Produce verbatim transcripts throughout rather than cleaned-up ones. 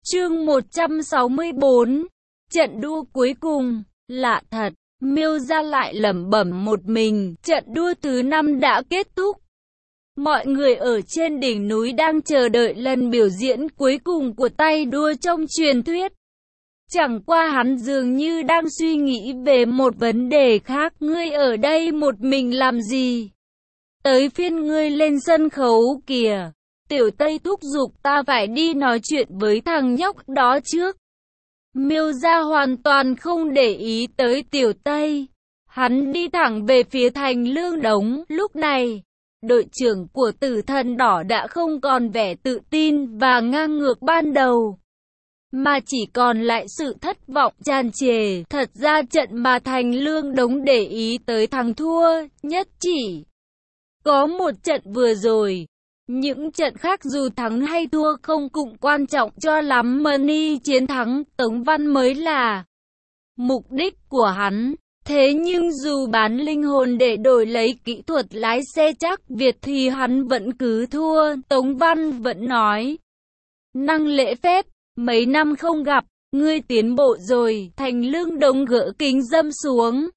Chương một trăm sáu mươi bốn. Trận đua cuối cùng. Lạ thật, Miêu Gia lại lẩm bẩm một mình, trận đua thứ năm đã kết thúc. Mọi người ở trên đỉnh núi đang chờ đợi lần biểu diễn cuối cùng của tay đua trong truyền thuyết. Chẳng qua hắn dường như đang suy nghĩ về một vấn đề khác. Ngươi ở đây một mình làm gì? Tới phiên ngươi lên sân khấu kìa. Tiểu Tây thúc giục ta phải đi nói chuyện với thằng nhóc đó trước. Miêu Gia hoàn toàn không để ý tới Tiểu Tây. Hắn đi thẳng về phía thành Lương Đống. Lúc này, đội trưởng của Tử Thần Đỏ đã không còn vẻ tự tin và ngang ngược ban đầu, mà chỉ còn lại sự thất vọng tràn trề. Thật ra trận mà thành Lương Đống để ý tới thắng thua nhất chỉ có một trận vừa rồi. Những trận khác dù thắng hay thua không cũng quan trọng cho lắm. Money chiến thắng Tống Văn mới là mục đích của hắn. Thế nhưng dù bán linh hồn để đổi lấy kỹ thuật lái xe chắc Việt thì hắn vẫn cứ thua. Tống Văn vẫn nói: năng lễ phép, mấy năm không gặp, ngươi tiến bộ rồi. Thành Lương Đống gỡ kính dâm xuống.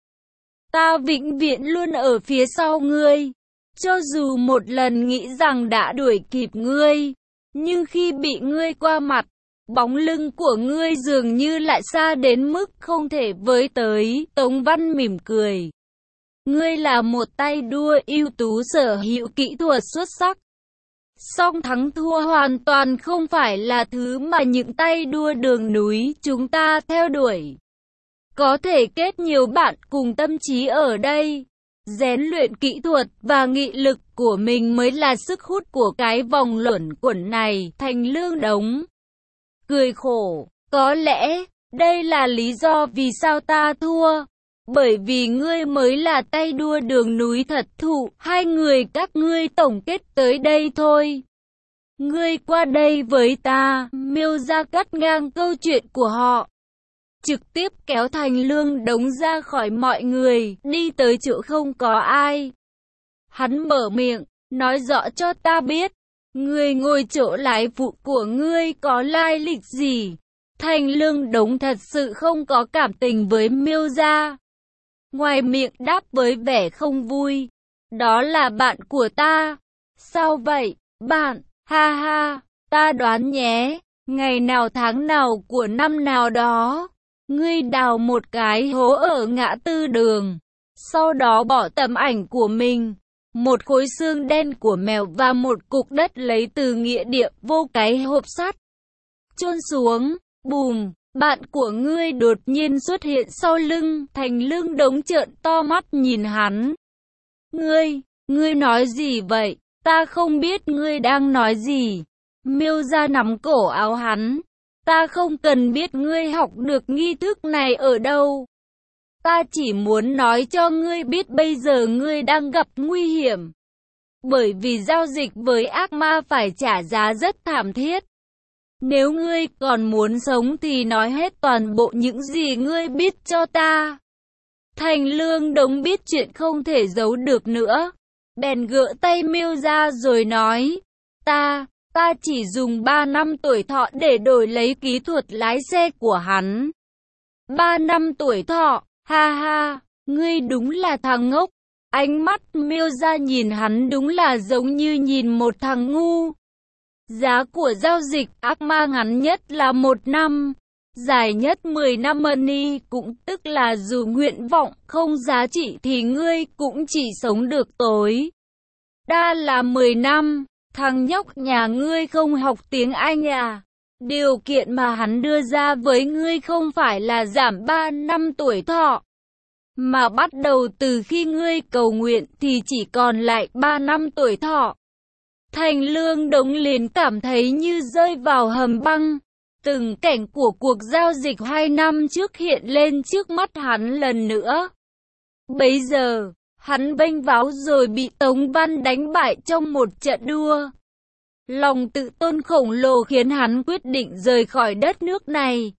Ta vĩnh viễn luôn ở phía sau ngươi. Cho dù một lần nghĩ rằng đã đuổi kịp ngươi, nhưng khi bị ngươi qua mặt, bóng lưng của ngươi dường như lại xa đến mức không thể với tới. Tống Văn mỉm cười. Ngươi là một tay đua ưu tú, sở hữu kỹ thuật xuất sắc. Song thắng thua hoàn toàn không phải là thứ mà những tay đua đường núi chúng ta theo đuổi. Có thể kết nhiều bạn cùng tâm trí ở đây, rèn luyện kỹ thuật và nghị lực của mình mới là sức hút của cái vòng luẩn quẩn này. Thành Lương Đống cười khổ. Có lẽ đây là lý do vì sao ta thua. Bởi vì ngươi mới là tay đua đường núi thật thụ. Hai người các ngươi tổng kết tới đây thôi. Ngươi qua đây với ta. Miêu Gia cắt ngang câu chuyện của họ, trực tiếp kéo Thành Lương Đống ra khỏi mọi người, đi tới chỗ không có ai. Hắn mở miệng, nói rõ cho ta biết, người ngồi chỗ lái phụ của ngươi có lai lịch gì? Thành Lương Đống thật sự không có cảm tình với Miêu Gia. Ngoài miệng đáp với vẻ không vui, đó là bạn của ta. Sao vậy, bạn? Ha ha, ta đoán nhé, ngày nào tháng nào của năm nào đó, ngươi đào một cái hố ở ngã tư đường, sau đó bỏ tấm ảnh của mình, một khối xương đen của mèo và một cục đất lấy từ nghĩa địa vô cái hộp sắt, chôn xuống. Bùm, bạn của ngươi đột nhiên xuất hiện sau lưng. Thành Lương Đống trợn to mắt nhìn hắn. Ngươi, ngươi nói gì vậy? Ta không biết ngươi đang nói gì. Miêu Gia nắm cổ áo hắn. Ta không cần biết ngươi học được nghi thức này ở đâu. Ta chỉ muốn nói cho ngươi biết bây giờ ngươi đang gặp nguy hiểm. Bởi vì giao dịch với ác ma phải trả giá rất thảm thiết. Nếu ngươi còn muốn sống thì nói hết toàn bộ những gì ngươi biết cho ta. Thành Lương Đống biết chuyện không thể giấu được nữa, bèn gỡ tay Miêu Gia rồi nói: Ta... Ta chỉ dùng ba năm tuổi thọ để đổi lấy kỹ thuật lái xe của hắn. Ba năm tuổi thọ, ha ha, ngươi đúng là thằng ngốc. Ánh mắt Miêu Gia nhìn hắn đúng là giống như nhìn một thằng ngu. Giá của giao dịch ác ma ngắn nhất là một năm, dài nhất mười năm money, cũng tức là dù nguyện vọng không giá trị thì ngươi cũng chỉ sống được tối đa là mười năm. Thằng nhóc nhà ngươi không học tiếng Anh à? Điều kiện mà hắn đưa ra với ngươi không phải là giảm ba năm tuổi thọ, mà bắt đầu từ khi ngươi cầu nguyện thì chỉ còn lại ba năm tuổi thọ. Thành Lương Đống liền cảm thấy như rơi vào hầm băng. Từng cảnh của cuộc giao dịch hai năm trước hiện lên trước mắt hắn lần nữa. Bây giờ, hắn vênh váo rồi bị Tống Văn đánh bại trong một trận đua. Lòng tự tôn khổng lồ khiến hắn quyết định rời khỏi đất nước này,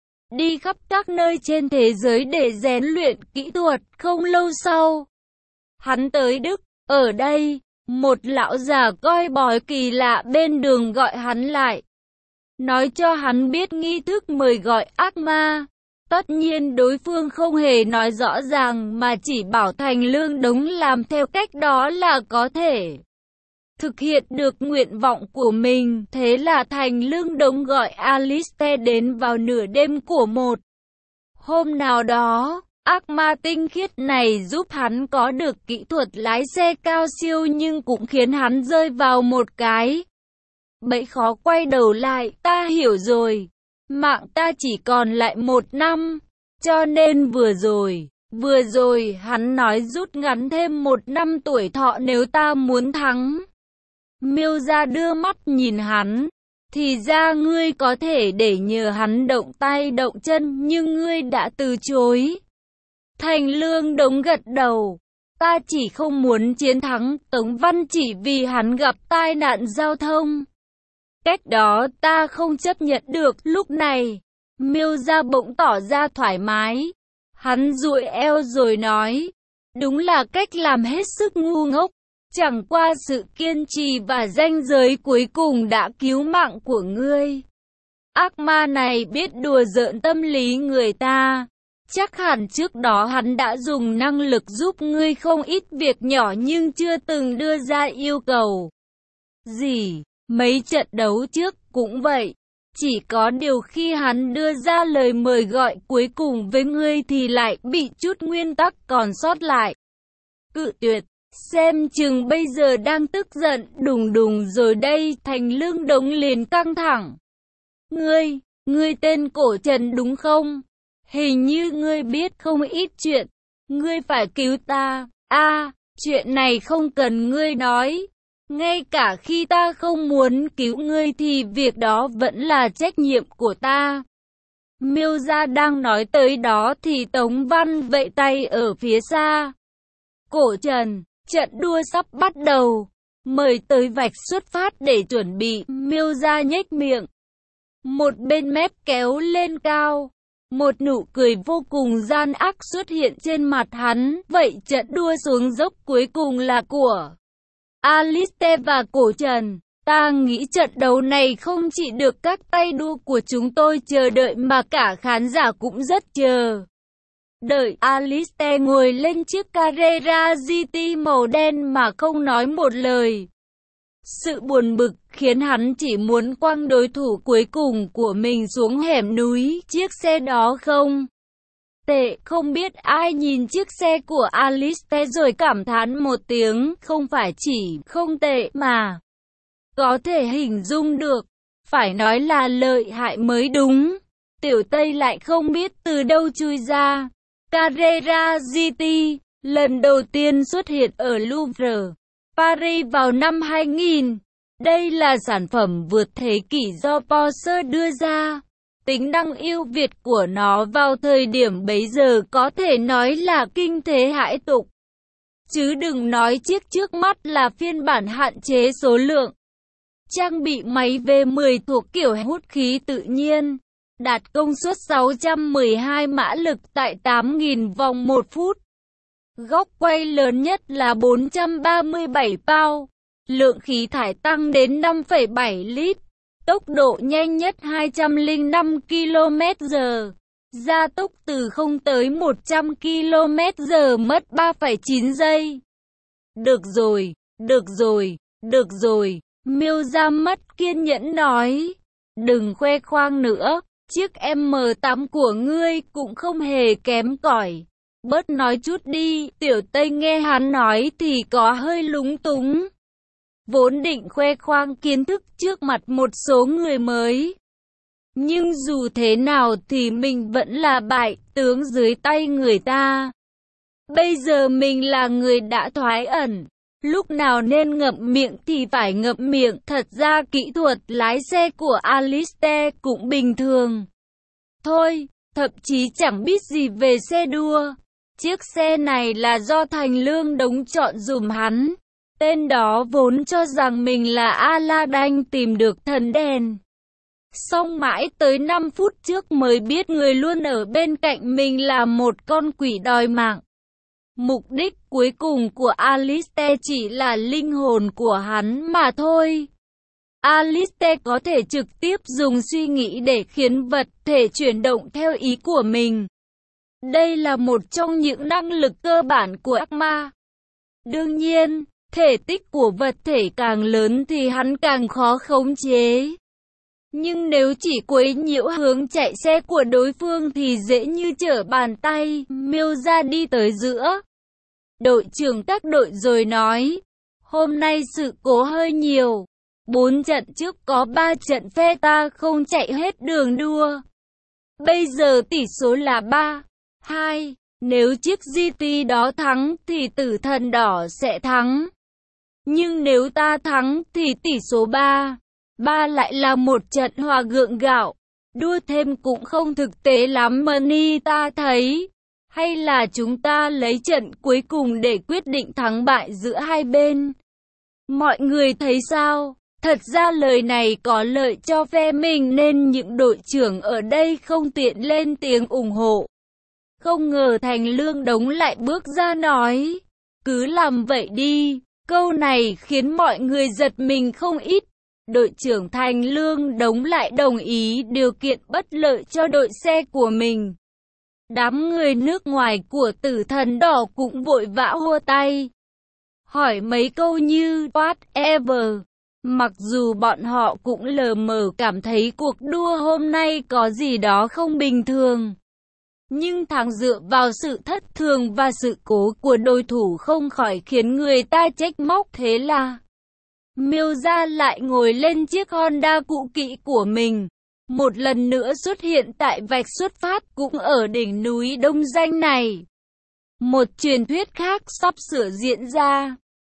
đi khắp các nơi trên thế giới để rèn luyện kỹ thuật. Không lâu sau, hắn tới Đức. Ở đây, một lão già coi bói kỳ lạ bên đường gọi hắn lại. nói cho hắn biết nghi thức mời gọi ác ma. Tất nhiên đối phương không hề nói rõ ràng mà chỉ bảo Thành Lương Đống làm theo cách đó là có thể thực hiện được nguyện vọng của mình. Thế là Thành Lương Đống gọi Alistair đến vào nửa đêm của một hôm nào đó. Ác ma tinh khiết này giúp hắn có được kỹ thuật lái xe cao siêu nhưng cũng khiến hắn rơi vào một cái bẫy khó quay đầu lại. Ta hiểu rồi, mạng ta chỉ còn lại một năm, cho nên vừa rồi, vừa rồi hắn nói rút ngắn thêm một năm tuổi thọ nếu ta muốn thắng. Miêu gia đưa mắt nhìn hắn, thì ra ngươi có thể để nhờ hắn động tay động chân nhưng ngươi đã từ chối. Thành Lương Đống gật đầu, ta chỉ không muốn chiến thắng Tống Văn chỉ vì hắn gặp tai nạn giao thông. Cách đó ta không chấp nhận được. Lúc này, Miêu gia bỗng tỏ ra thoải mái. Hắn duỗi eo rồi nói, đúng là cách làm hết sức ngu ngốc. Chẳng qua sự kiên trì và ranh giới cuối cùng đã cứu mạng của ngươi. Ác ma này biết đùa giỡn tâm lý người ta. Chắc hẳn trước đó hắn đã dùng năng lực giúp ngươi không ít việc nhỏ nhưng chưa từng đưa ra yêu cầu gì. Mấy trận đấu trước cũng vậy. Chỉ có điều khi hắn đưa ra lời mời gọi cuối cùng với ngươi thì lại bị chút nguyên tắc còn sót lại cự tuyệt. Xem chừng bây giờ đang tức giận đùng đùng rồi đây. Thành Lương Đống liền căng thẳng. Ngươi, ngươi tên Cổ Trần đúng không? Hình như ngươi biết không ít chuyện. Ngươi phải cứu ta. A, à, chuyện này không cần ngươi nói. Ngay cả khi ta không muốn cứu ngươi thì việc đó vẫn là trách nhiệm của ta. Miêu gia đang nói tới đó thì Tống Văn vẫy tay ở phía xa. Cổ Trần, trận đua sắp bắt đầu. Mời tới vạch xuất phát để chuẩn bị. Miêu gia nhếch miệng. Một bên mép kéo lên cao. Một nụ cười vô cùng gian ác xuất hiện trên mặt hắn. Vậy trận đua xuống dốc cuối cùng là của Alistair và Cổ Trần. Ta nghĩ trận đấu này không chỉ được các tay đua của chúng tôi chờ đợi mà cả khán giả cũng rất chờ đợi. Alistair ngồi lên chiếc Carrera giê tê màu đen mà không nói một lời. Sự buồn bực khiến hắn chỉ muốn quăng đối thủ cuối cùng của mình xuống hẻm núi. Chiếc xe đó không tệ. Không biết ai nhìn chiếc xe của Alistair rồi cảm thán một tiếng. Không phải chỉ không tệ mà có thể hình dung được. Phải nói là lợi hại mới đúng. Tiểu Tây lại không biết từ đâu chui ra. Carrera giê tê lần đầu tiên xuất hiện ở Louvre, Paris vào năm hai nghìn. Đây là sản phẩm vượt thế kỷ do Porsche đưa ra. Tính năng ưu việt của nó vào thời điểm bấy giờ có thể nói là kinh thế hãi tục. Chứ đừng nói chiếc trước mắt là phiên bản hạn chế số lượng. Trang bị máy V mười thuộc kiểu hút khí tự nhiên, đạt công suất sáu trăm mười hai mã lực tại tám nghìn vòng một phút. Góc quay lớn nhất là bốn trăm ba mươi bảy pound. Lượng khí thải tăng đến năm phẩy bảy lít. Tốc độ nhanh nhất hai trăm lẻ năm ki lô mét giờ. Gia tốc từ không tới một trăm ki lô mét giờ mất ba phẩy chín giây. Được rồi, được rồi, được rồi. Miêu gia mất kiên nhẫn nói. Đừng khoe khoang nữa. Chiếc M tám của ngươi cũng không hề kém cỏi. Bớt nói chút đi. Tiểu Tây nghe hắn nói thì có hơi lúng túng. Vốn định khoe khoang kiến thức trước mặt một số người mới. Nhưng dù thế nào thì mình vẫn là bại tướng dưới tay người ta. Bây giờ mình là người đã thoái ẩn. Lúc nào nên ngậm miệng thì phải ngậm miệng. Thật ra kỹ thuật lái xe của Alistair cũng bình thường thôi, thậm chí chẳng biết gì về xe đua. Chiếc xe này là do Thành Lương Đống chọn dùm hắn. Tên đó vốn cho rằng mình là Aladdin tìm được thần đèn. Xong mãi tới năm phút trước mới biết người luôn ở bên cạnh mình là một con quỷ đòi mạng. Mục đích cuối cùng của Alistair chỉ là linh hồn của hắn mà thôi. Alistair có thể trực tiếp dùng suy nghĩ để khiến vật thể chuyển động theo ý của mình. Đây là một trong những năng lực cơ bản của ác ma. Đương nhiên, thể tích của vật thể càng lớn thì hắn càng khó khống chế. Nhưng nếu chỉ quấy nhiễu hướng chạy xe của đối phương thì dễ như trở bàn tay. Miêu ra đi tới giữa đội trưởng các đội rồi nói, hôm nay sự cố hơi nhiều. Bốn trận trước có ba trận phe ta không chạy hết đường đua. Bây giờ tỷ số là ba hai. Nếu chiếc giê tê đó thắng thì tử thần đỏ sẽ thắng. Nhưng nếu ta thắng thì tỷ số ba ba lại là một trận hòa gượng gạo. Đua thêm cũng không thực tế lắm Money ta thấy. Hay là chúng ta lấy trận cuối cùng để quyết định thắng bại giữa hai bên. Mọi người thấy sao? Thật ra lời này có lợi cho phe mình nên những đội trưởng ở đây không tiện lên tiếng ủng hộ. Không ngờ Thành Lương Đống lại bước ra nói, cứ làm vậy đi. Câu này khiến mọi người giật mình không ít. Đội trưởng Thành Lương Đống lại đồng ý điều kiện bất lợi cho đội xe của mình. Đám người nước ngoài của tử thần đỏ cũng vội vã hô tay, hỏi mấy câu như whatever. Mặc dù bọn họ cũng lờ mờ cảm thấy cuộc đua hôm nay có gì đó không bình thường. Nhưng thắng dựa vào sự thất thường và sự cố của đối thủ không khỏi khiến người ta trách móc. Thế là Miêu ra lại ngồi lên chiếc Honda cũ kỹ của mình. Một lần nữa xuất hiện tại vạch xuất phát cũng ở đỉnh núi Đông Danh này. Một truyền thuyết khác sắp sửa diễn ra.